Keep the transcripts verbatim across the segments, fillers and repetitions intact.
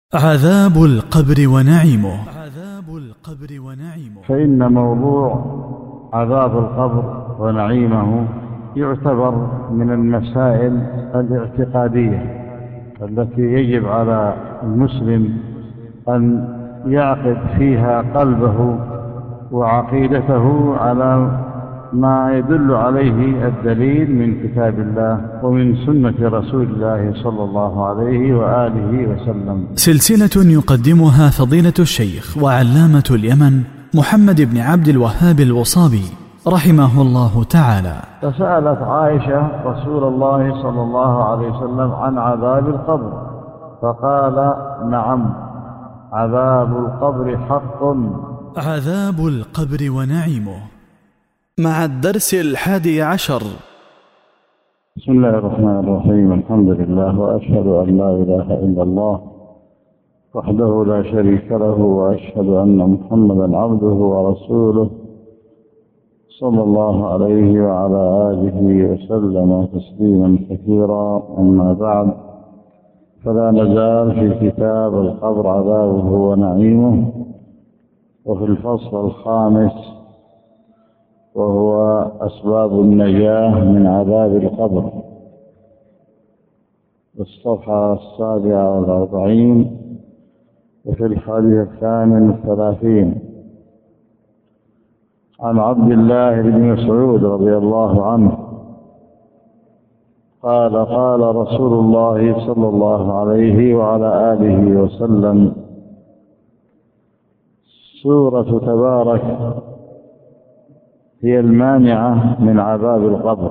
عذاب القبر ونعيمه. عذاب القبر ونعيمه. فإن موضوع عذاب القبر ونعيمه يعتبر من المسائل الاعتقادية التي يجب على المسلم أن يعقد فيها قلبه وعقيدته على ما يدل عليه الدليل من كتاب الله ومن سنة رسول الله صلى الله عليه وآله وسلم. سلسلة يقدمها فضيلة الشيخ وعلامة اليمن محمد بن عبد الوهاب الوصابي رحمه الله تعالى. فسألت عائشة رسول الله صلى الله عليه وسلم عن عذاب القبر فقال: نعم، عذاب القبر حق. عذاب القبر ونعيمه، مع الدرس الحادي عشر. بسم الله الرحمن الرحيم. الحمد لله، وأشهد أن لا إله إلا الله وحده لا شريك له، وأشهد أن محمدا عبده ورسوله صلى الله عليه وعلى آله وسلم تسليما كثيرا. أما بعد، فلا نزال في كتاب القبر عذابه ونعيمه، وفي الفصل الخامس وهو أسباب النجاة من عذاب القبر، الصفحة السابعة والأربعين، وفي الحديث الثامن والثلاثين. عن عبد الله بن مسعود رضي الله عنه قال: قال رسول الله صلى الله عليه وعلى آله وسلم: سورة تبارك هي المانعة من عذاب القبر.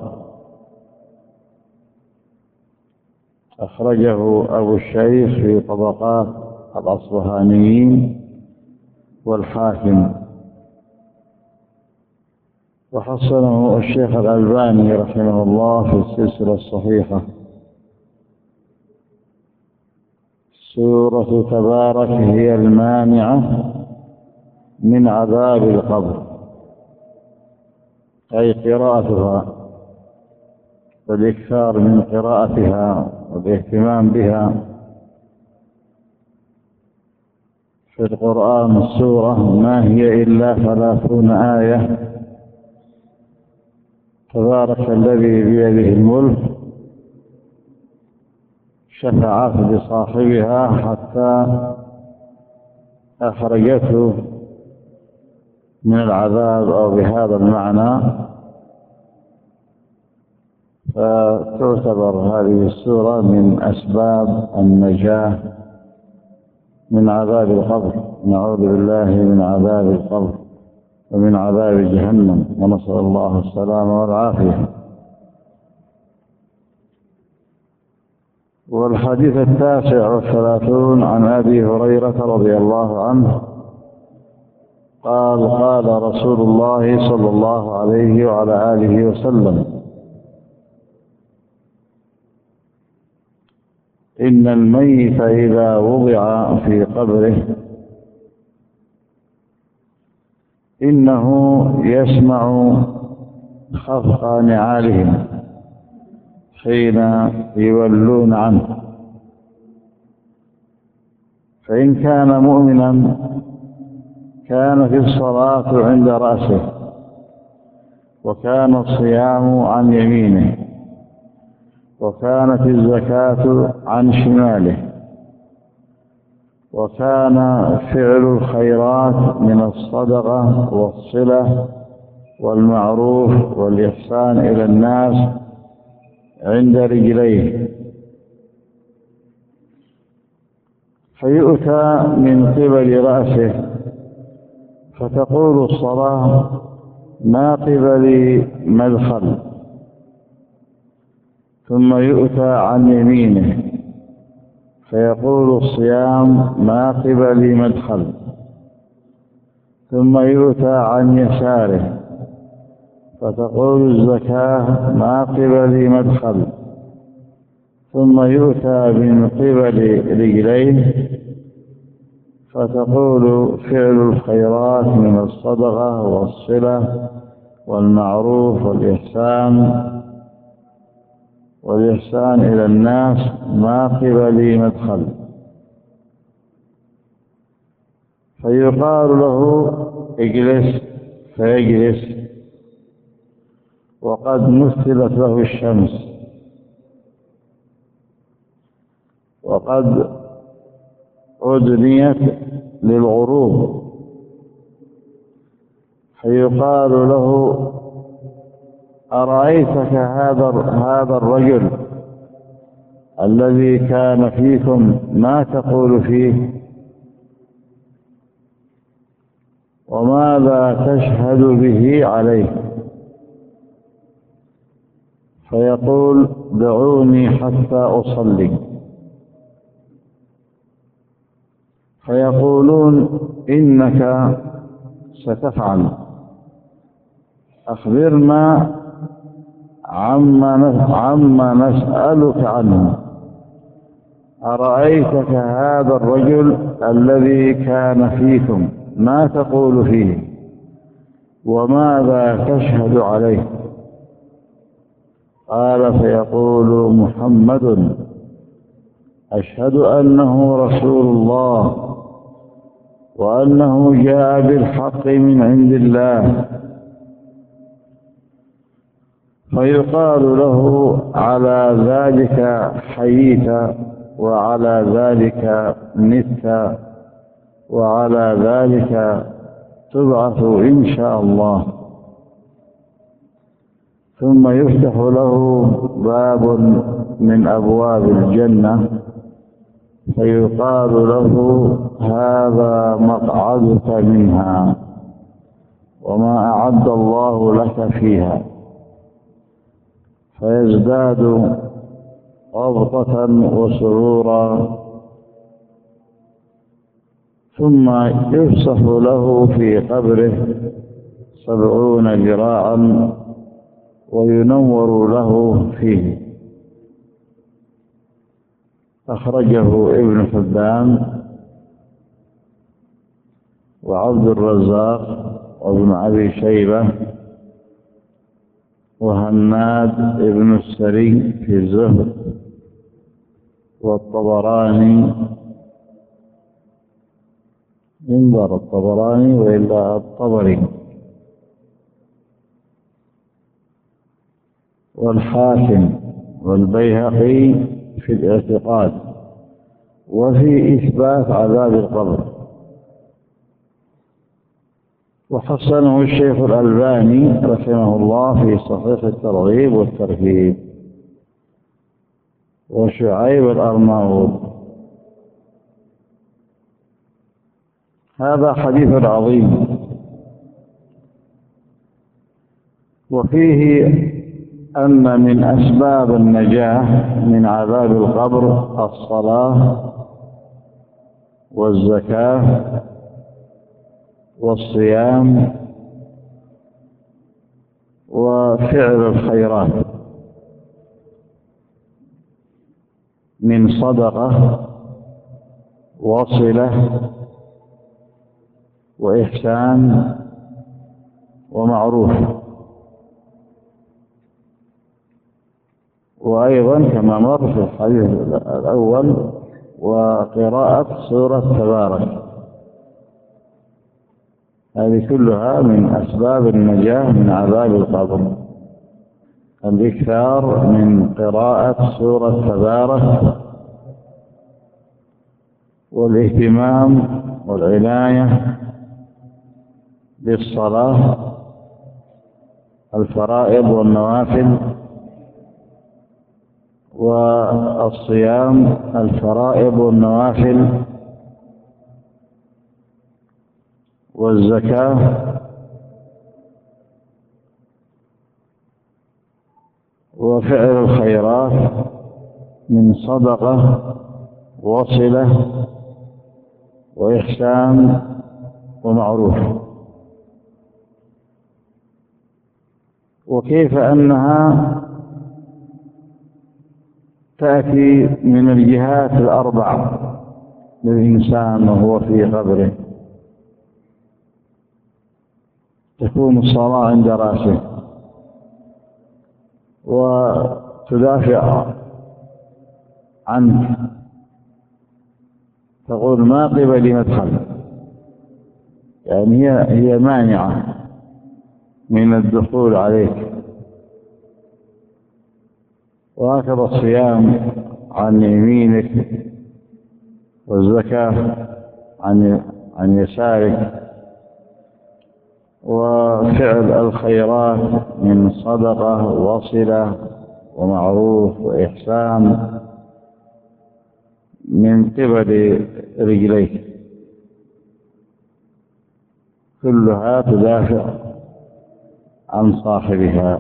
أخرجه أبو الشيخ في طبقات الأصبهانيين والحاكم، وحسنه الشيخ الألباني رحمه الله في السلسلة الصحيحة. سورة تبارك هي المانعة من عذاب القبر، أي قراءتها والإكثار من قراءتها والاهتمام بها. في القرآن السورة ما هي إلا ثلاثون آية. تبارك الذي بيده الملك، شفعت بصاحبها حتى أخرجته من العذاب أو بهذا المعنى. فتعتبر هذه السورة من أسباب النجاة من عذاب القبر. نعوذ بالله من عذاب القبر ومن عذاب جهنم، ونسأل الله السلامة والعافية. والحديث التاسع والثلاثون عن أبي هريرة رضي الله عنه قال: قال رسول الله صلى الله عليه وعلى آله وسلم: إن الميت إذا وضع في قبره إنه يسمع خفق نعالهم حين يولون عنه، فإن كان مؤمنا كانت الصلاة عند رأسه، وكان الصيام عن يمينه، وكانت الزكاة عن شماله، وكان فعل الخيرات من الصدقة والصلة والمعروف والإحسان إلى الناس عند رجليه، فيؤتى من قبل رأسه فتقول الصلاة: ما قبلي مدخل، ثم يؤتى عن يمينه فيقول الصيام: ما قبلي مدخل، ثم يؤتى عن يساره فتقول الزكاة: ما قبلي مدخل، ثم يؤتى من قبل رجليه فتقول فعل الخيرات من الصدقة والصلة والمعروف والإحسان والإحسان إلى الناس: ما قبلي مدخل. فيقال له اجلس فيجلس، وقد مثلت له الشمس، وقد أدنيت للغروب، فيقال له أرأيتك هذا هذا الرجل الذي كان فيكم ما تقول فيه؟ وماذا تشهد به عليه؟ فيقول دعوني حتى أصلي. فيقولون إنك ستفعل، أخبرنا عما عما نسألك عنه. أرأيتك هذا الرجل الذي كان فيكم ما تقول فيه؟ وماذا تشهد عليه؟ قال فيقول محمد أشهد أنه رسول الله، وأنه جاء بالحق من عند الله. فيقال له على ذلك حييت، وعلى ذلك مت، وعلى ذلك تبعث إن شاء الله. ثم يفتح له باب من أبواب الجنة، فيقال له هذا مقعدك منها، وما أعد الله لك فيها. فيزداد غبطة وسرورا، ثم يفسح له في قبره سبعون ذراعا وينور له فيه. أخرجه ابن حبان وعبد الرزاق وابن أبي شيبة وهناد ابن السري في الزهد، والطبراني، انظر الطبراني وإلا الطبري، والحاكم والبيهقي في الاعتقاد، وفي إثبات عذاب القبر. وحسنه الشيخ الألباني رحمه الله في صحيح الترغيب والترهيب. وشعيب الأرناؤوط. هذا حديث عظيم، وفيه أن من أسباب النجاة من عذاب القبر الصلاة والزكاة والصيام وفعل الخيرات من صدقة وصلة وإحسان ومعروف. وأيضا كما مر في الحديث الأول وقراءة سورة تبارك، هذه كلها من أسباب النجاة من عذاب القبر، الإكثار من قراءة سورة تبارك والاهتمام والعناية بالصلاة الفرائض والنوافل، والصيام الفرائض والنوافل، والزكاة، وفعل الخيرات من صدقة وصلة وإحسان ومعروف. وكيف أنها تأتي من الجهات الأربع للإنسان وهو في قبره. تكون الصلاة عند رأسه وتدافع عنك، تقول ما قبلي مدخل، يعني هي هي مانعة من الدخول عليك. وهكذا الصيام عن يمينك، والزكاة عن عن يسارك، وفعل الخيرات من صدقة وصلة ومعروف وإحسان من قبل رجليك، كلها تدافع عن صاحبها.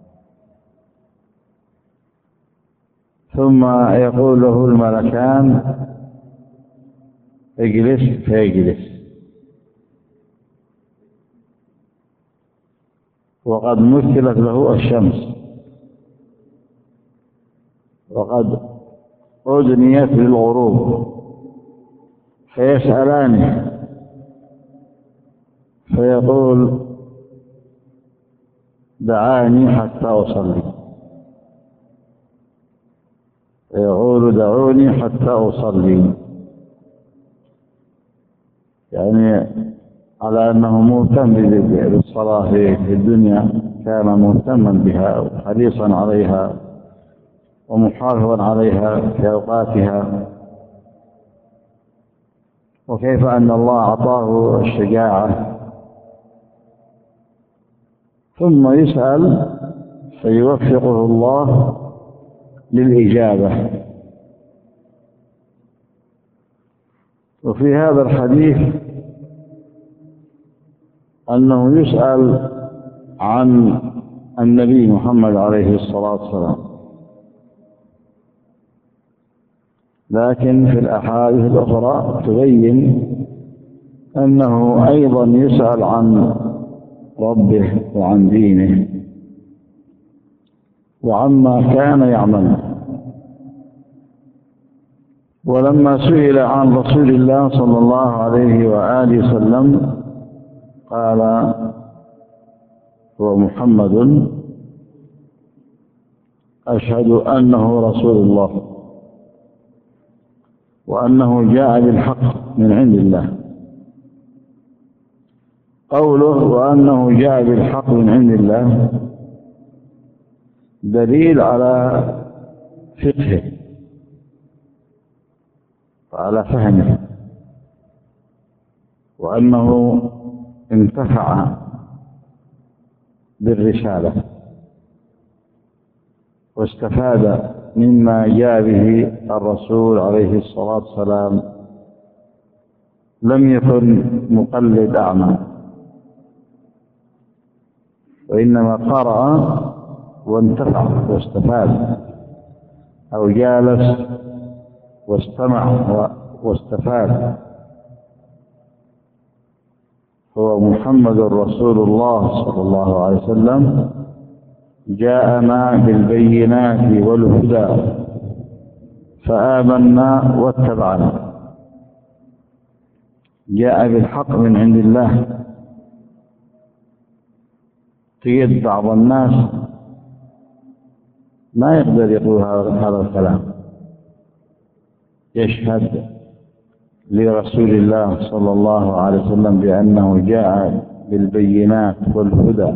ثم يقول له الملكان اجلس فيجلس، وقد مثلت له الشمس، وقد أدنيت للغروب، فيسألانه فيقول دعاني حتى أصلي، فيقول دعوني حتى أصلي، يعني على أنه مهتم بالصلاة في الدنيا، كان مهتما بها وحريصا عليها ومحافظا عليها في أوقاتها. وكيف أن الله أعطاه الشجاعة، ثم يسأل فيوفقه الله للإجابة. وفي هذا الحديث أنه يسأل عن النبي محمد عليه الصلاة والسلام، لكن في الأحاديث الأخرى تبين أنه أيضا يسأل عن ربه وعن دينه وعما كان يعمل. ولما سئل عن رسول الله صلى الله عليه وآله وسلم قال هو محمد أشهد أنه رسول الله وأنه جاء بالحق من عند الله. قوله وأنه جاء بالحق من عند الله دليل على فقهه وعلى فهمه، وأنه انتفع بالرسالة واستفاد مما جاء به الرسول عليه الصلاة والسلام، لم يكن مقلد أعمى، وإنما قرأ وانتفع واستفاد، أو جالس واستمع واستفاد. هو محمد رسول الله صلى الله عليه وسلم جاءنا بالبينات والهدى فآمنا واتبعنا، جاء بالحق من عند الله. تجد بعض الناس ما يقدر يقول هذا الكلام، يشهد لرسول الله صلى الله عليه وسلم بأنه جاء بالبينات والهدى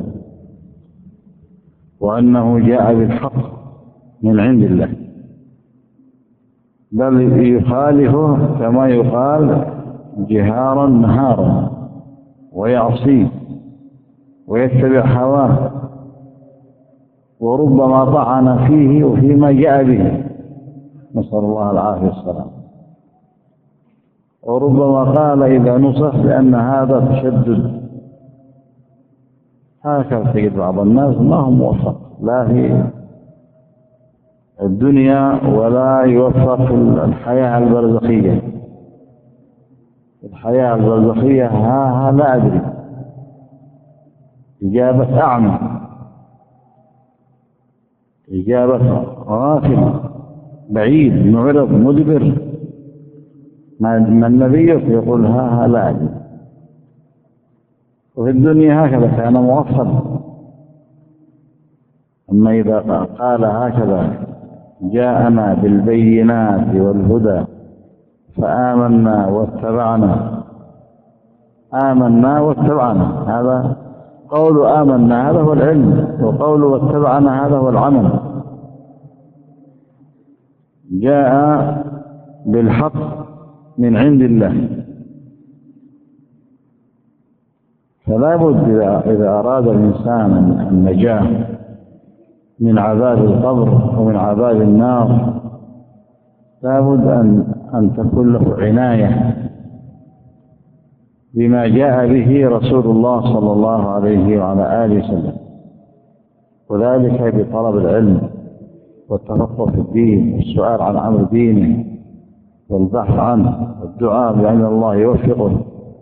وأنه جاء بالحق من عند الله، بل يخالفه كما يقال جهارا نهارا، ويعصيه ويتبع هواه، وربما طعن فيه وفيما جاء به، نسأل الله العافية والسلام. وربما قال إذا نصح بأن هذا تشدد. هكذا تجد بعض الناس ما هم موفق لا في الدنيا ولا يوفق في الحياة البرزخية. الحياة البرزخية ها ها لا أدري، إجابة أعمى، إجابة غافل بعيد معرض مدبر. ما النبي يقول ها ها لا أدري. وفي الدنيا هكذا كان موفق. أما إذا قال هكذا جاءنا بالبينات والهدى فآمنا واتبعنا، آمنا واتبعنا، هذا قول آمنا هذا هو العلم، وقول واتبعنا هذا هو العمل. جاء بالحق من عند الله، فلا بد إذا أراد الإنسان النجاة من عذاب القبر ومن عذاب النار لا بد أن أن تكون له عناية بما جاء به رسول الله صلى الله عليه وعلى آله وسلم، وذلك بطلب العلم والتفقه في الدين والسؤال عن أمر دينه والبحث عنه والدعاء بأن الله يوفقه.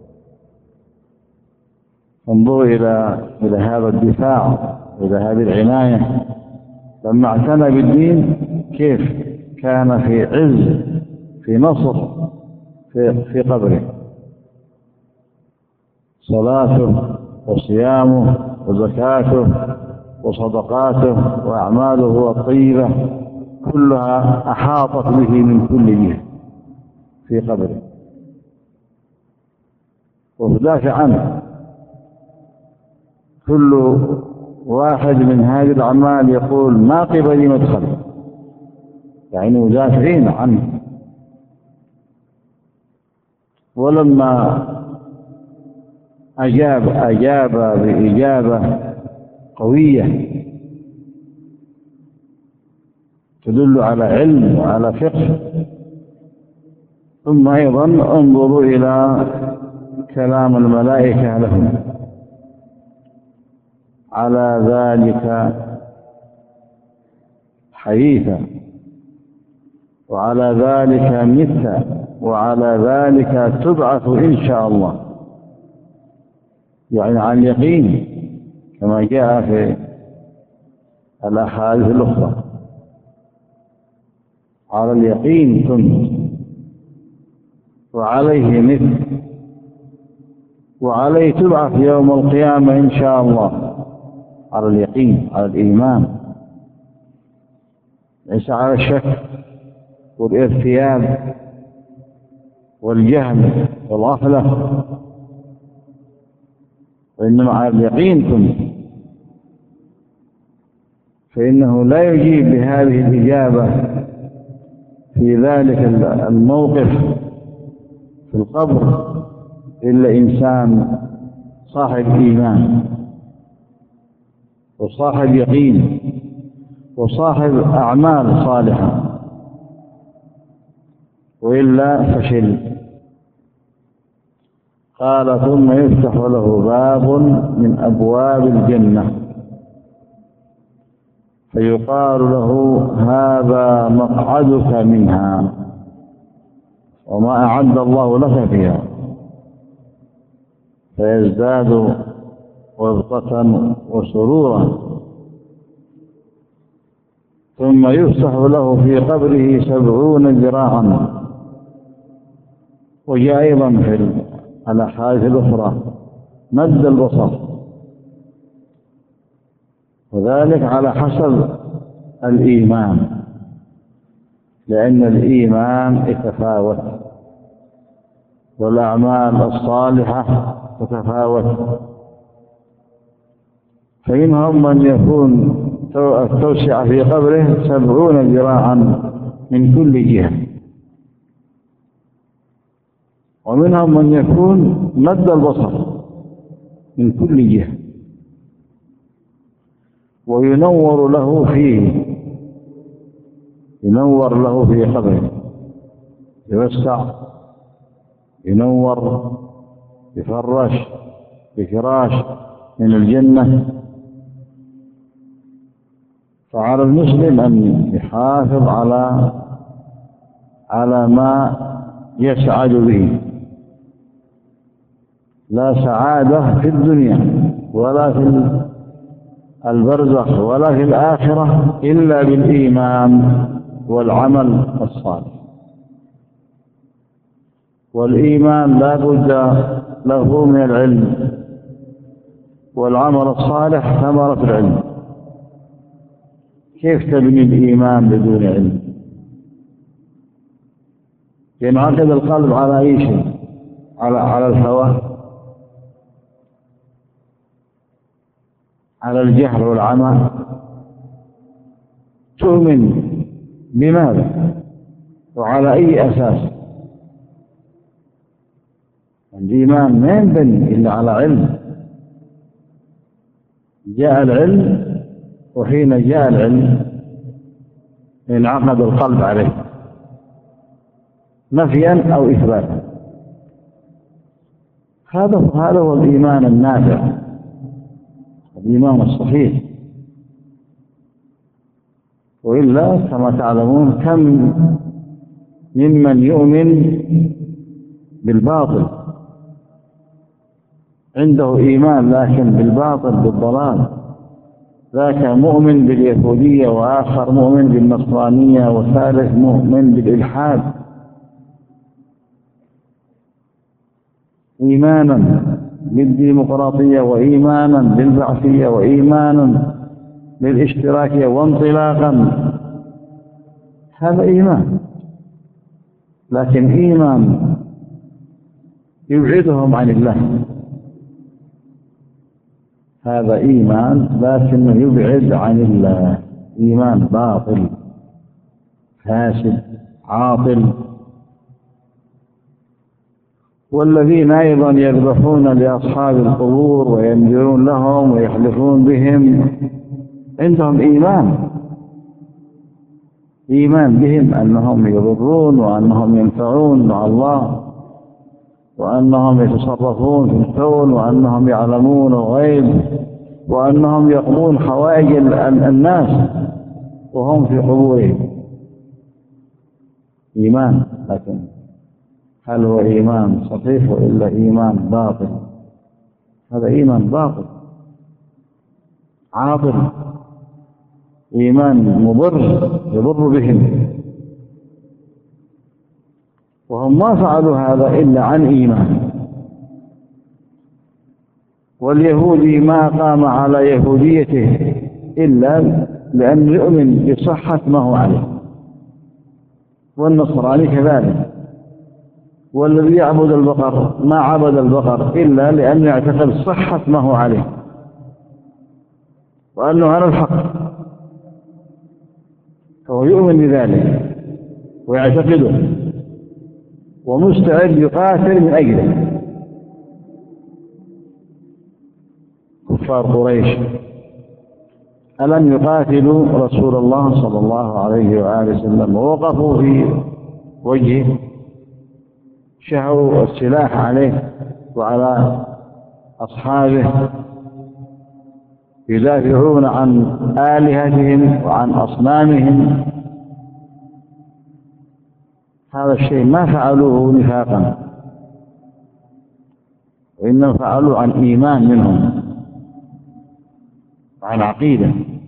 انظروا إلى إلى هذا الدفاع، إلى هذه العناية. لما اعتنى بالدين كيف كان في عز، في نصر في, في قبره، صلاته وصيامه وزكاته وصدقاته وأعماله الطيبة كلها أحاطت به من كل جهة في قبره وتدافع عنه. كل واحد من هذه الأعمال يقول ما قبلي مدخل، يعني مدافعين عنه. ولما أجاب أجاب بإجابة قوية تدل على علم وعلى فقه. ثم أيضا انظروا إلى كلام الملائكة لهم على ذلك حديثا، وعلى ذلك مت، وعلى ذلك تبعث إن شاء الله، يعني عن يقين كما جاء في الأحاديث الأخرى. على اليقين كنت، وعليه مت، وعليه تبعث يوم القيامة إن شاء الله. على اليقين، على الإيمان، ليس على الشك والارتياب والجهل والغفلة، وإنما على اليقين كنت. فإنه لا يجيب بهذه الإجابة في ذلك الموقف في القبر إلا إنسان صاحب إيمان وصاحب يقين وصاحب أعمال صالحة، وإلا فشل. قال ثم يفتح له باب من أبواب الجنة فيقال له هذا مقعدك منها وما أعد الله لك فيها، فيزداد وبطة وسرورا. ثم يفتح له في قبره سبعون ذراعا. وجاء أيضا في الأحاديث الأخرى مد البصر، وذلك على حسب الإيمان، لأن الإيمان يتفاوت والأعمال الصالحة تتفاوت. فمنهم من يكون التوسعة في قبره سبعون ذراعا من كل جهة، ومنهم من يكون مد البصر من كل جهة، وينور له فيه، ينور له في قبره، يوسع، ينور، يفرش بفراش من الجنة. فعلى المسلم أن يحافظ على على ما يسعد به. لا سعادة في الدنيا ولا في البرزخ ولا في الآخرة إلا بالإيمان والعمل الصالح. والإيمان لا بد له من العلم، والعمل الصالح ثمرة العلم. كيف تبني الإيمان بدون علم؟ ينعقد القلب على أي شيء؟ على على الهوى على الجهل والعمى؟ تؤمن بماذا وعلى أي أساس؟ الإيمان ما ينبني إلا على علم. جاء العلم، وحين جاء العلم انعقد القلب عليه نفيا أو إثباتا. هذا هذا هو الإيمان النافع، الإيمان الصحيح. وإلا كما تعلمون كم ممن يؤمن بالباطل، عنده إيمان لكن بالباطل بالضلال. ذاك مؤمن باليهودية، وآخر مؤمن بالنصرانية، وثالث مؤمن بالإلحاد. إيمانا بالديمقراطية، وإيمانا بالبعثية، وإيمانا بالاشتراكية، وانطلاقا. هذا إيمان، لكن إيمان يبعدهم عن الله. هذا إيمان لكنه يبعد عن الله، إيمان باطل فاسد عاطل. والذين أيضا يذبحون لأصحاب القبور وينذرون لهم ويحلفون بهم، عندهم إيمان إيمان بهم أنهم يضرون وأنهم ينفعون مع الله، وأنهم يتصرفون في الكون، وأنهم يعلمون الغيب، وأنهم يقضون حوائج الناس وهم في قبورهم. إيمان، لكن هل هو إيمان صحيح وإلا إيمان باطل؟ هذا إيمان باطل عاطل، إيمان مضر يضر بهم. وهم ما فعلوا هذا إلا عن إيمان. واليهودي ما قام على يهوديته إلا لأن يؤمن بصحة ما هو عليه، والنصراني كذلك. والذي يعبد البقر ما عبد البقر إلا لأن يعتقد صحة ما هو عليه وأنه على الحق، فهو يؤمن بذلك ويعتقده ومستعد يقاتل من أجله. كفار قريش ألم يقاتلوا رسول الله صلى الله عليه وآله وسلم ووقفوا في وجهه، شهوا السلاح عليه وعلى أصحابه، يدافعون عن آلهتهم وعن أصنامهم؟ هذا الشيء ما فعلوه نفاقا، وإنما فعلوا عن إيمان منهم، عن عقيدة،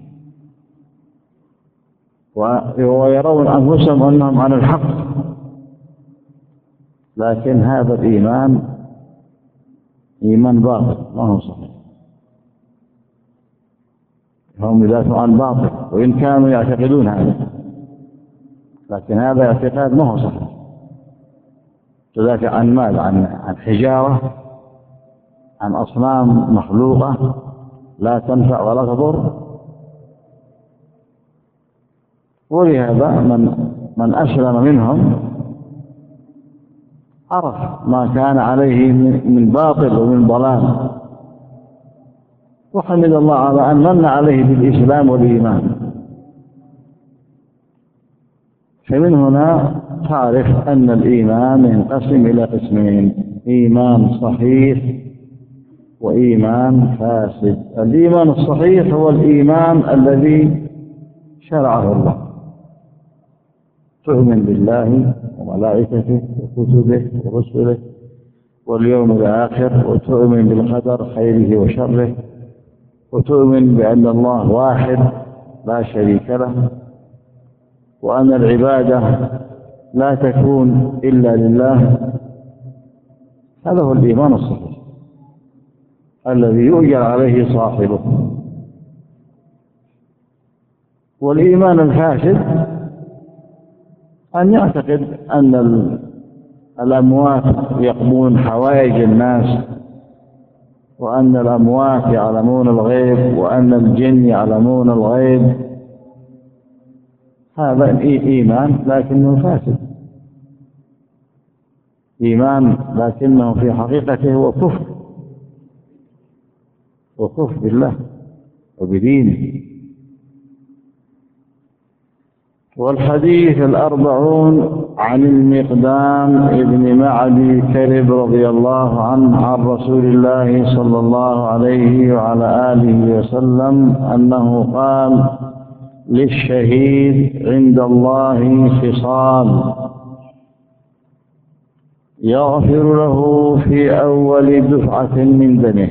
ويرون أنفسهم أنهم على الحق. لكن هذا الإيمان إيمان باطل ما هو صحيح. هم يدافعون عن باطل وإن كانوا يعتقدون هذا، لكن هذا اعتقاد ما هو صحيح. تدافع عن ماذا؟ عن عن حجارة، عن أصنام مخلوقة لا تنفع ولا تضر. ولهذا من من أسلم منهم عرف ما كان عليه من باطل ومن ضلال، وحمد الله على أن من عليه بالإسلام والإيمان. فمن هنا تعرف أن الإيمان ينقسم إلى قسمين: إيمان صحيح وإيمان فاسد. الإيمان الصحيح هو الإيمان الذي شرعه الله، تؤمن بالله وملائكته وكتبه ورسله واليوم الآخر، وتؤمن بالقدر خيره وشره، وتؤمن بأن الله واحد لا شريك له، وأن العبادة لا تكون إلا لله. هذا هو الإيمان الصحيح الذي يؤجر عليه صاحبه. والإيمان الفاسد أن يعتقد أن الأموات يقضون حوائج الناس وأن الأموات يعلمون الغيب وأن الجن يعلمون الغيب، هذا إيمان لكنه فاسد، إيمان لكنه في حقيقته هو كفر، وكفر بالله وبدينه. والحديث الأربعون عن المقدام ابن معدي كرب رضي الله عنه عن رسول الله صلى الله عليه وعلى آله وسلم أنه قال: للشهيد عند الله خصال يغفر له في أول دفعة من دمه،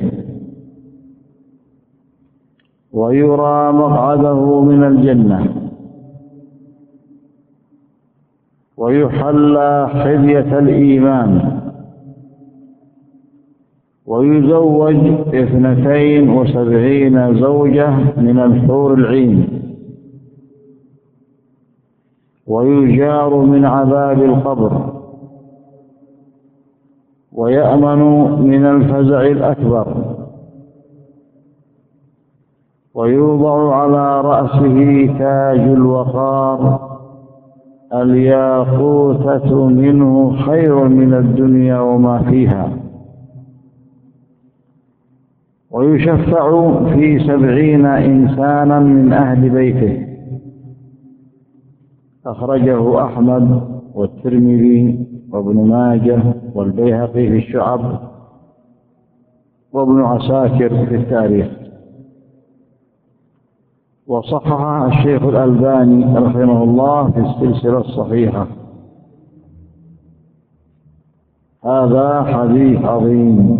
ويرى مقعده من الجنة، ويحلى حلية الإيمان، ويزوج اثنتين وسبعين زوجة من الحور العين، ويجار من عذاب القبر، ويأمن من الفزع الأكبر، ويوضع على رأسه تاج الوقار الياقوتة منه خير من الدنيا وما فيها، ويشفع في سبعين إنسانا من أهل بيته. أخرجه أحمد والترمذي وابن ماجه والبيهقي في الشعب وابن عساكر في التاريخ، وصححه الشيخ الألباني رحمه الله في السلسلة الصحيحة. هذا حديث عظيم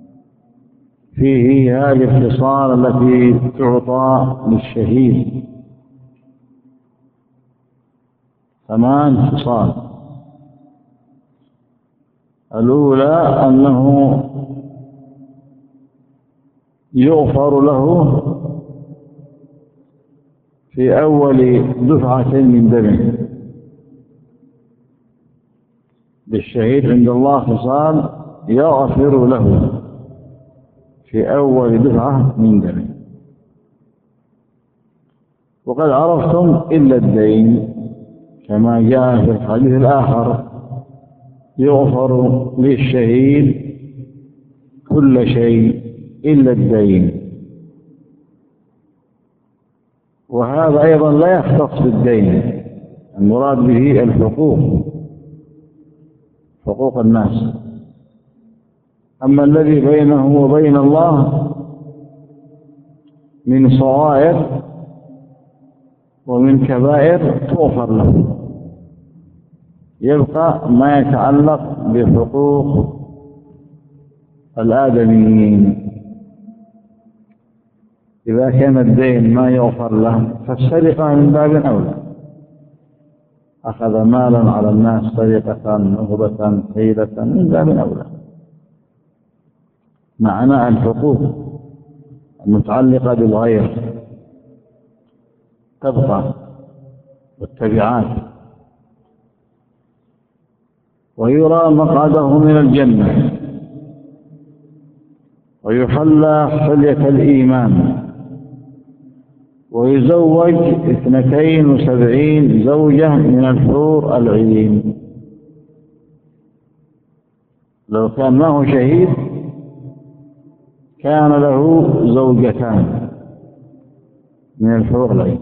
فيه هذه الخصال التي تعطى للشهيد، ثمان خصال. الأولى أنه يغفر له في أول دفعة من دمه. للشهيد عند الله خصال يغفر له في أول دفعة من دمه. وقد عرفتم إلا الدين كما جاء في الحديث الآخر: يغفر للشهيد كل شيء إلا الدين. وهذا أيضا لا يختص بالدين، المراد به الحقوق، حقوق الناس. أما الذي بينه وبين الله من صغائر ومن كبائر تغفر له، يبقى ما يتعلق بحقوق الآدميين. إذا كان الدين ما يغفر له فالسرقة من باب أولى، أخذ مالا على الناس سرقة نهبة حيلة من باب أولى. معنى الحقوق المتعلقة بالغير تبقى والتبعات. ويرى مقعده من الجنة، ويحلى حلية الإيمان، ويزوج اثنتين وسبعين زوجة من الحور العين. لو كان ما هو شهيد كان له زوجتان من الحور العين،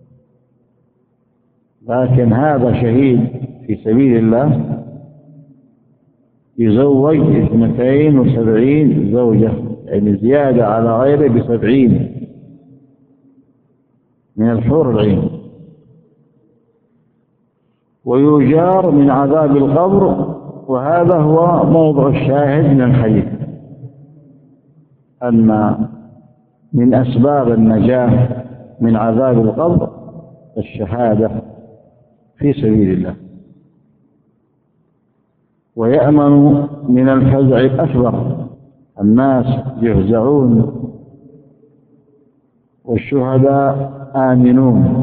لكن هذا شهيد في سبيل الله يزوج اثنتين وسبعين زوجة، يعني زيادة على غيره بسبعين من الحور العين. ويجار من عذاب القبر، وهذا هو موضع الشاهد من الحديث، أن من أسباب النجاة من عذاب القبر الشهادة في سبيل الله. ويأمن من الفزع الأكبر، الناس يفزعون والشهداء آمنون،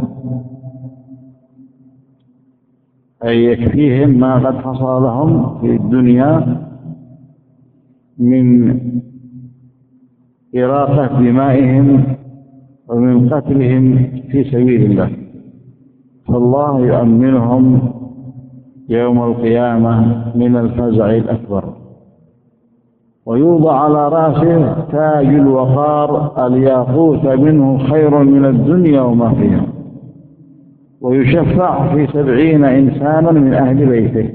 أي يكفيهم ما قد حصل لهم في الدنيا من إراقة دمائهم ومن قتلهم في سبيل الله، فالله يؤمنهم يوم القيامة من الفزع الأكبر، ويوضع على رأسه تاج الوقار الياقوت منه خير من الدنيا وما فيها، ويشفع في سبعين إنسانا من أهل بيته،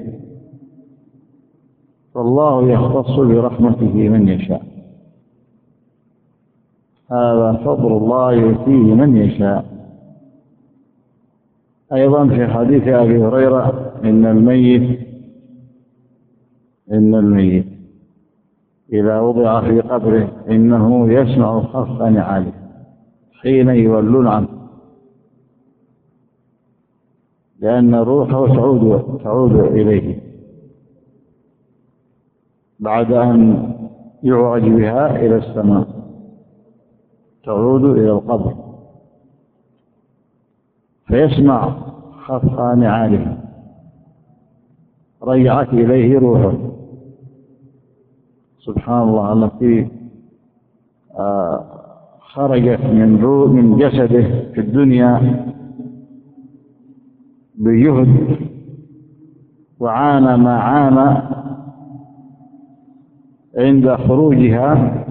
فالله يختص برحمته من يشاء. هذا فضل الله يؤتيه من يشاء. أيضا في حديث أبي هريرة إن الميت إن الميت إذا وضع في قبره إنه يسمع خفق نعاله حين يولون عنه، لأن روحه تعود تعود إليه بعد أن يعرج بها إلى السماء، تعود إلى القبر فيسمع خفق نعاله، رجعت إليه روحه. سبحان الله، التي خرجت من من جسده في الدنيا بجهد وعانى ما عانى، عند خروجها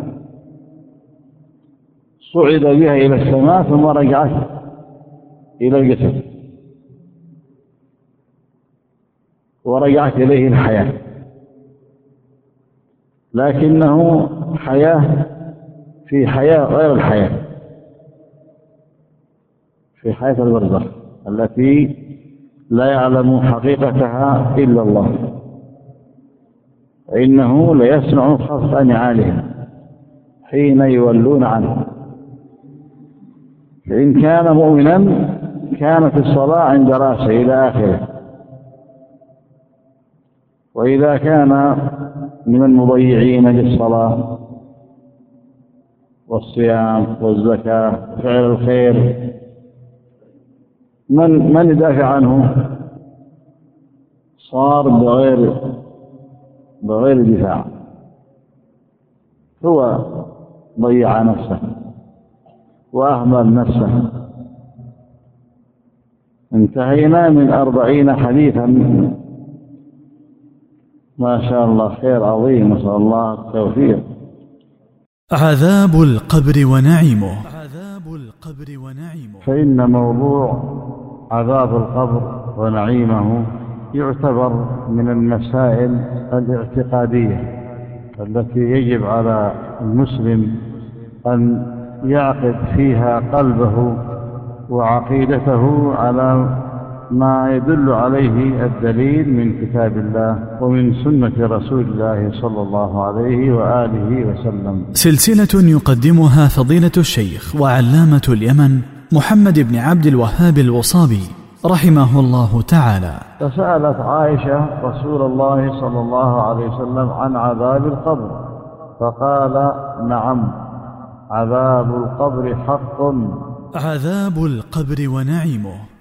صعد بها إلى السماء ثم رجعت إلى الجسد ورجعت إليه الحياة، لكنه حياة في حياة غير الحياة، في حياة البرزخ التي لا يعلم حقيقتها إلا الله، إنه ليسمع خفق نعالهم حين يولون عنه. فإن كان مؤمنا كانت الصلاة عند رأسه إلى آخره، وإذا كان من المضيعين للصلاة والصيام والزكاة وفعل الخير، من من يدافع عنه؟ صار بغير بغير دفاع، هو ضيع نفسه وأهمل نفسه. انتهينا من أربعين حديثا، ما شاء الله خير عظيم، نسأل الله التوفيق. عذاب القبر ونعيمه. عذاب القبر ونعيمه. فإن موضوع عذاب القبر ونعيمه يعتبر من المسائل الاعتقادية التي يجب على المسلم أن يعقد فيها قلبه وعقيدته على ما يدل عليه الدليل من كتاب الله ومن سنة رسول الله صلى الله عليه وآله وسلم. سلسلة يقدمها فضيلة الشيخ وعلامة اليمن محمد بن عبد الوهاب الوصابي رحمه الله تعالى. فسألت عائشة رسول الله صلى الله عليه وسلم عن عذاب القبر، فقال: نعم، عذاب القبر حق. عذاب القبر ونعيمه.